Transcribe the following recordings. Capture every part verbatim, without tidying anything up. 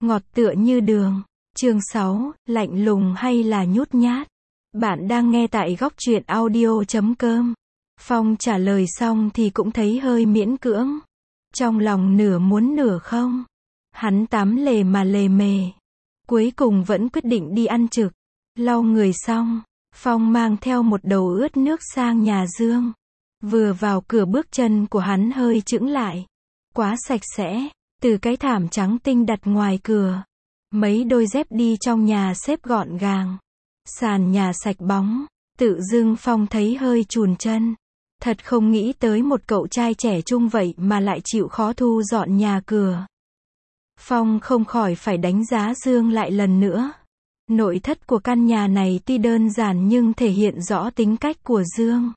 ngọt tựa như đường. Chương sáu, lạnh lùng hay là nhút nhát? Bạn đang nghe tại góc truyện audio chấm com. Phong trả lời xong thì cũng thấy hơi miễn cưỡng. Trong lòng nửa muốn nửa không. Hắn tám lề mà lề mề. Cuối cùng vẫn quyết định đi ăn trực. Lau người xong, Phong mang theo một đầu ướt nước sang nhà Dương. Vừa vào cửa bước chân của hắn hơi chững lại. Quá sạch sẽ, từ cái thảm trắng tinh đặt ngoài cửa. Mấy đôi dép đi trong nhà xếp gọn gàng. Sàn nhà sạch bóng, tự dưng Phong thấy hơi chùn chân. Thật không nghĩ tới một cậu trai trẻ trung vậy mà lại chịu khó thu dọn nhà cửa. Phong không khỏi phải đánh giá Dương lại lần nữa. Nội thất của căn nhà này tuy đơn giản nhưng thể hiện rõ tính cách của Dương.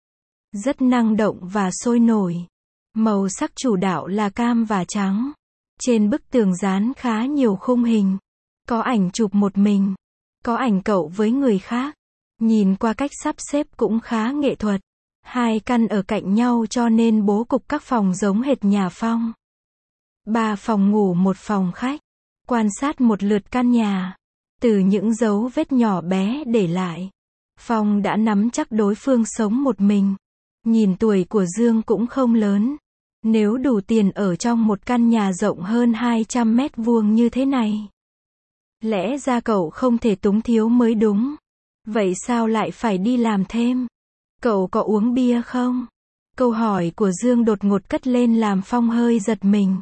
Rất năng động và sôi nổi. Màu sắc chủ đạo là cam và trắng. Trên bức tường dán khá nhiều khung hình. Có ảnh chụp một mình. Có ảnh cậu với người khác. Nhìn qua cách sắp xếp cũng khá nghệ thuật. Hai căn ở cạnh nhau cho nên bố cục các phòng giống hệt nhà Phong. Ba phòng ngủ một phòng khách. Quan sát một lượt căn nhà. Từ những dấu vết nhỏ bé để lại, Phong đã nắm chắc đối phương sống một mình. Nhìn tuổi của Dương cũng không lớn. Nếu đủ tiền ở trong một căn nhà rộng hơn hai trăm mét vuông như thế này, lẽ ra cậu không thể túng thiếu mới đúng. Vậy sao lại phải đi làm thêm? Cậu có uống bia không? Câu hỏi của Dương đột ngột cất lên làm Phong hơi giật mình.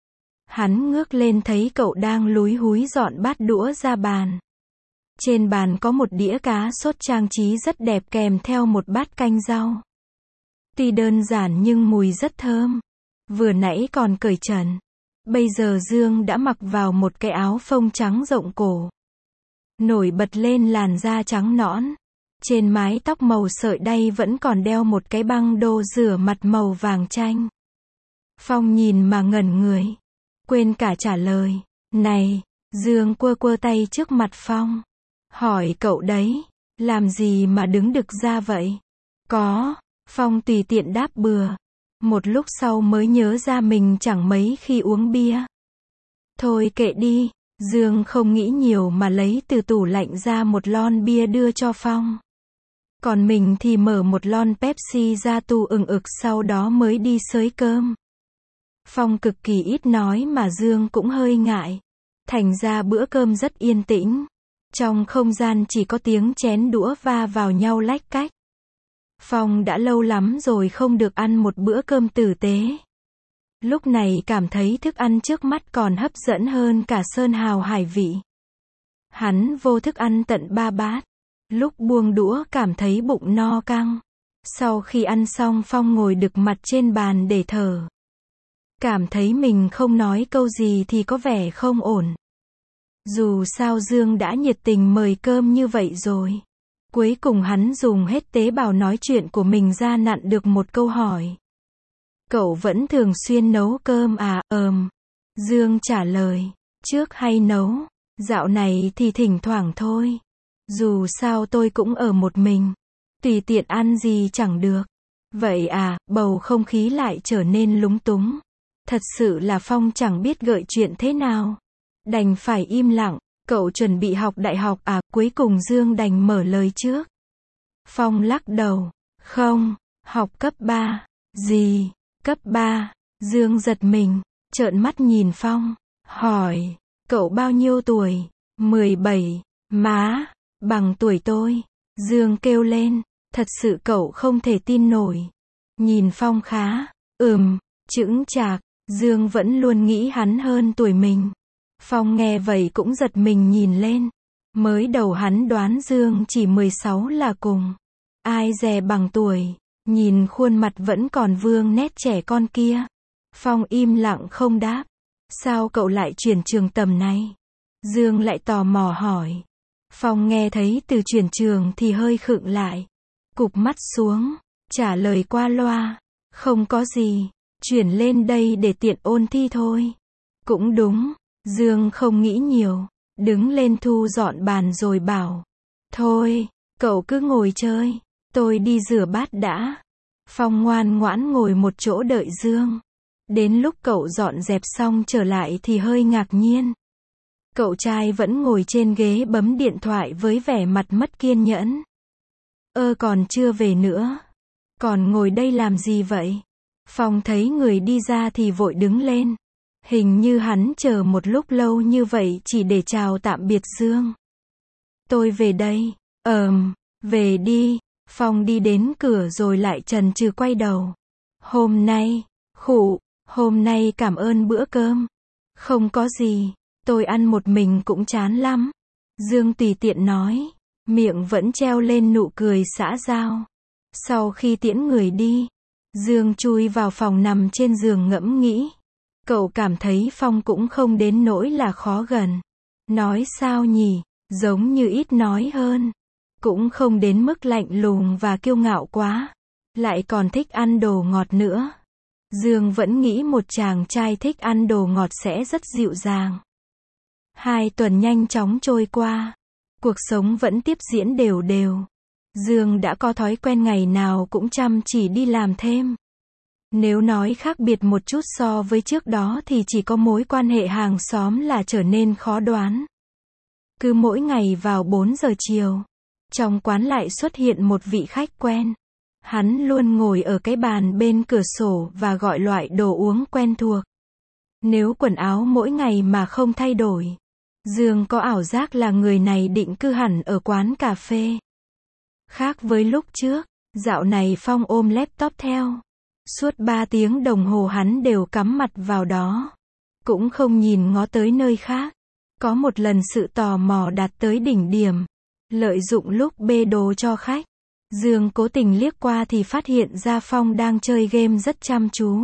Hắn ngước lên thấy cậu đang lúi húi dọn bát đũa ra bàn. Trên bàn có một đĩa cá sốt trang trí rất đẹp kèm theo một bát canh rau. Tuy đơn giản nhưng mùi rất thơm. Vừa nãy còn cởi trần. Bây giờ Dương đã mặc vào một cái áo phông trắng rộng cổ. Nổi bật lên làn da trắng nõn. Trên mái tóc màu sợi đay vẫn còn đeo một cái băng đô rửa mặt màu vàng chanh. Phong nhìn mà ngẩn người. Quên cả trả lời. Này, Dương quơ quơ tay trước mặt Phong. Hỏi cậu đấy, làm gì mà đứng đực ra vậy? Có, Phong tùy tiện đáp bừa. Một lúc sau mới nhớ ra mình chẳng mấy khi uống bia. Thôi kệ đi, Dương không nghĩ nhiều mà lấy từ tủ lạnh ra một lon bia đưa cho Phong. Còn mình thì mở một lon Pepsi ra tu ừng ực sau đó mới đi xới cơm. Phong cực kỳ ít nói mà Dương cũng hơi ngại. Thành ra bữa cơm rất yên tĩnh. Trong không gian chỉ có tiếng chén đũa va vào nhau lách cách. Phong đã lâu lắm rồi không được ăn một bữa cơm tử tế. Lúc này cảm thấy thức ăn trước mắt còn hấp dẫn hơn cả sơn hào hải vị. Hắn vô thức ăn tận ba bát. Lúc buông đũa cảm thấy bụng no căng. Sau khi ăn xong Phong ngồi đực mặt trên bàn để thở. Cảm thấy mình không nói câu gì thì có vẻ không ổn. Dù sao Dương đã nhiệt tình mời cơm như vậy rồi. Cuối cùng hắn dùng hết tế bào nói chuyện của mình ra nặn được một câu hỏi. Cậu vẫn thường xuyên nấu cơm à? Ờm. Dương trả lời. Trước hay nấu. Dạo này thì thỉnh thoảng thôi. Dù sao tôi cũng ở một mình. Tùy tiện ăn gì chẳng được. Vậy à? Bầu không khí lại trở nên lúng túng. Thật sự là Phong chẳng biết gợi chuyện thế nào. Đành phải im lặng. Cậu chuẩn bị học đại học à? Cuối cùng Dương đành mở lời trước. Phong lắc đầu. Không, học cấp ba. Gì? Cấp ba? Dương giật mình, trợn mắt nhìn Phong. Hỏi, cậu bao nhiêu tuổi? mười bảy. Má, bằng tuổi tôi. Dương kêu lên. Thật sự cậu không thể tin nổi. Nhìn Phong khá, ừm, chững chạc. Dương vẫn luôn nghĩ hắn hơn tuổi mình. Phong nghe vậy cũng giật mình nhìn lên. Mới đầu hắn đoán Dương chỉ mười sáu là cùng. Ai dè bằng tuổi. Nhìn khuôn mặt vẫn còn vương nét trẻ con kia. Phong im lặng không đáp. Sao cậu lại chuyển trường tầm này? Dương lại tò mò hỏi. Phong nghe thấy từ chuyển trường thì hơi khựng lại. Cụp mắt xuống. Trả lời qua loa. Không có gì. Chuyển lên đây để tiện ôn thi thôi. Cũng đúng. Dương không nghĩ nhiều. Đứng lên thu dọn bàn rồi bảo. Thôi, cậu cứ ngồi chơi. Tôi đi rửa bát đã. Phong ngoan ngoãn ngồi một chỗ đợi Dương. Đến lúc cậu dọn dẹp xong trở lại thì hơi ngạc nhiên. Cậu trai vẫn ngồi trên ghế bấm điện thoại với vẻ mặt mất kiên nhẫn. Ơ còn chưa về nữa. Còn ngồi đây làm gì vậy? Phong thấy người đi ra thì vội đứng lên. Hình như hắn chờ một lúc lâu như vậy chỉ để chào tạm biệt Dương. Tôi về đây. Ờm, về đi. Phong đi đến cửa rồi lại chần chừ quay đầu. Hôm nay, khụ, hôm nay cảm ơn bữa cơm. Không có gì, tôi ăn một mình cũng chán lắm. Dương tùy tiện nói, miệng vẫn treo lên nụ cười xã giao. Sau khi tiễn người đi, Dương chui vào phòng nằm trên giường ngẫm nghĩ. Cậu cảm thấy Phong cũng không đến nỗi là khó gần. Nói sao nhỉ, giống như ít nói hơn. Cũng không đến mức lạnh lùng và kiêu ngạo quá. Lại còn thích ăn đồ ngọt nữa. Dương vẫn nghĩ một chàng trai thích ăn đồ ngọt sẽ rất dịu dàng. Hai tuần nhanh chóng trôi qua. Cuộc sống vẫn tiếp diễn đều đều. Dương đã có thói quen ngày nào cũng chăm chỉ đi làm thêm. Nếu nói khác biệt một chút so với trước đó thì chỉ có mối quan hệ hàng xóm là trở nên khó đoán. Cứ mỗi ngày vào bốn giờ chiều, trong quán lại xuất hiện một vị khách quen. Hắn luôn ngồi ở cái bàn bên cửa sổ và gọi loại đồ uống quen thuộc. Nếu quần áo mỗi ngày mà không thay đổi, Dương có ảo giác là người này định cư hẳn ở quán cà phê. Khác với lúc trước, dạo này Phong ôm laptop theo. Suốt ba tiếng đồng hồ hắn đều cắm mặt vào đó. Cũng không nhìn ngó tới nơi khác. Có một lần sự tò mò đạt tới đỉnh điểm. Lợi dụng lúc bê đồ cho khách, Dương cố tình liếc qua thì phát hiện ra Phong đang chơi game rất chăm chú.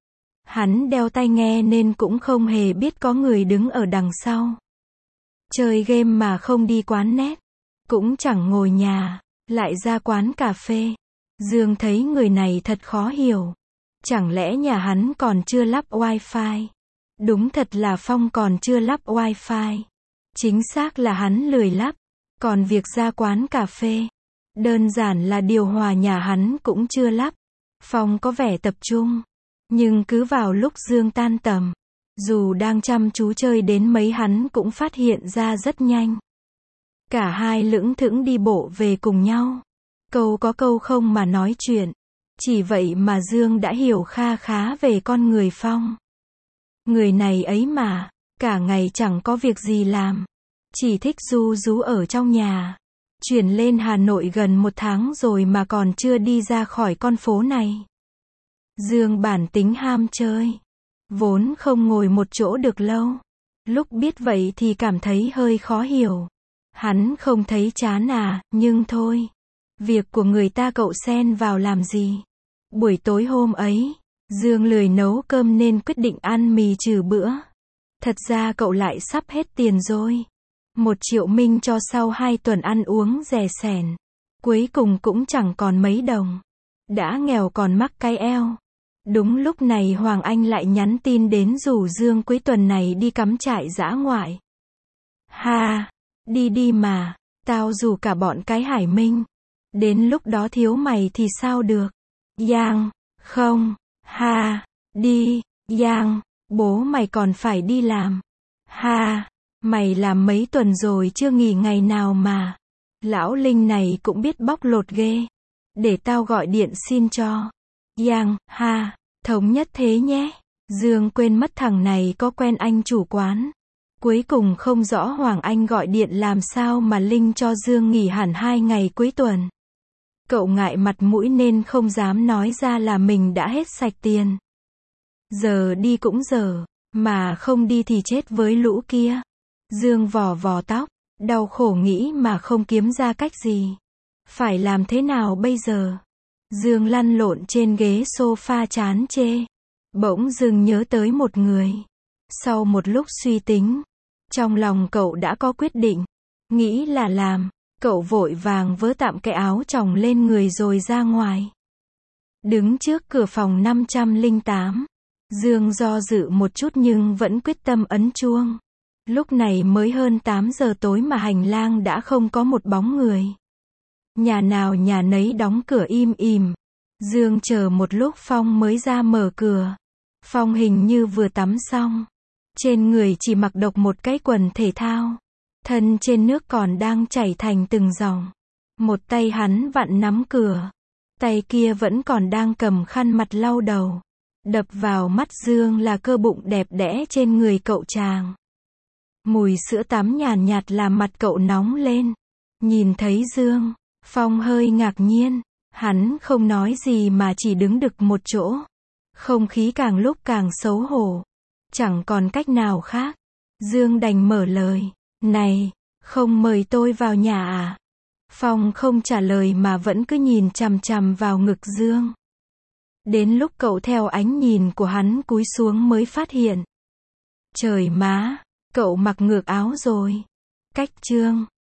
Hắn đeo tai nghe nên cũng không hề biết có người đứng ở đằng sau. Chơi game mà không đi quán net, cũng chẳng ngồi nhà, lại ra quán cà phê. Dương thấy người này thật khó hiểu. Chẳng lẽ nhà hắn còn chưa lắp wifi? Đúng thật là Phong còn chưa lắp wifi. Chính xác là hắn lười lắp. Còn việc ra quán cà phê, đơn giản là điều hòa nhà hắn cũng chưa lắp. Phong có vẻ tập trung. Nhưng cứ vào lúc Dương tan tầm, dù đang chăm chú chơi đến mấy hắn cũng phát hiện ra rất nhanh. Cả hai lững thững đi bộ về cùng nhau. Câu có câu không mà nói chuyện. Chỉ vậy mà Dương đã hiểu kha khá về con người Phong. Người này ấy mà, cả ngày chẳng có việc gì làm. Chỉ thích ru rú ở trong nhà. Chuyển lên Hà Nội gần một tháng rồi mà còn chưa đi ra khỏi con phố này. Dương bản tính ham chơi. Vốn không ngồi một chỗ được lâu. Lúc biết vậy thì cảm thấy hơi khó hiểu. Hắn không thấy chán à, nhưng thôi. Việc của người ta cậu xen vào làm gì? Buổi tối hôm ấy, Dương lười nấu cơm nên quyết định ăn mì trừ bữa. Thật ra cậu lại sắp hết tiền rồi. Một triệu minh cho sau hai tuần ăn uống rẻ sẻn. Cuối cùng cũng chẳng còn mấy đồng. Đã nghèo còn mắc cái eo. Đúng lúc này Hoàng Anh lại nhắn tin đến rủ Dương cuối tuần này đi cắm trại dã ngoại. Ha, đi đi mà, tao rủ cả bọn cái Hải Minh. Đến lúc đó thiếu mày thì sao được? Giang, không, ha, đi, Giang, bố mày còn phải đi làm. Ha, mày làm mấy tuần rồi chưa nghỉ ngày nào mà. Lão Linh này cũng biết bóc lột ghê. Để tao gọi điện xin cho. Giang, ha, thống nhất thế nhé. Dương quên mất thằng này có quen anh chủ quán. Cuối cùng không rõ Hoàng Anh gọi điện làm sao mà Linh cho Dương nghỉ hẳn hai ngày cuối tuần. Cậu ngại mặt mũi nên không dám nói ra là mình đã hết sạch tiền. Giờ đi cũng giờ, mà không đi thì chết với lũ kia. Dương vò vò tóc, đau khổ nghĩ mà không kiếm ra cách gì. Phải làm thế nào bây giờ? Dương lăn lộn trên ghế sofa chán chê. Bỗng dưng nhớ tới một người. Sau một lúc suy tính, trong lòng cậu đã có quyết định. Nghĩ là làm, cậu vội vàng vớ tạm cái áo choàng lên người rồi ra ngoài. Đứng trước cửa phòng năm trăm lẻ tám, Dương do dự một chút nhưng vẫn quyết tâm ấn chuông. Lúc này mới hơn tám giờ tối mà hành lang đã không có một bóng người. Nhà nào nhà nấy đóng cửa im ỉm. Dương chờ một lúc Phong mới ra mở cửa. Phong hình như vừa tắm xong. Trên người chỉ mặc độc một cái quần thể thao. Thân trên nước còn đang chảy thành từng dòng. Một tay hắn vặn nắm cửa. Tay kia vẫn còn đang cầm khăn mặt lau đầu. Đập vào mắt Dương là cơ bụng đẹp đẽ trên người cậu chàng. Mùi sữa tắm nhàn nhạt làm mặt cậu nóng lên. Nhìn thấy Dương, Phong hơi ngạc nhiên. Hắn không nói gì mà chỉ đứng đực một chỗ. Không khí càng lúc càng xấu hổ. Chẳng còn cách nào khác. Dương đành mở lời. Này, không mời tôi vào nhà à? Phong không trả lời mà vẫn cứ nhìn chằm chằm vào ngực Dương. Đến lúc cậu theo ánh nhìn của hắn cúi xuống mới phát hiện. Trời má, cậu mặc ngược áo rồi. Cách chương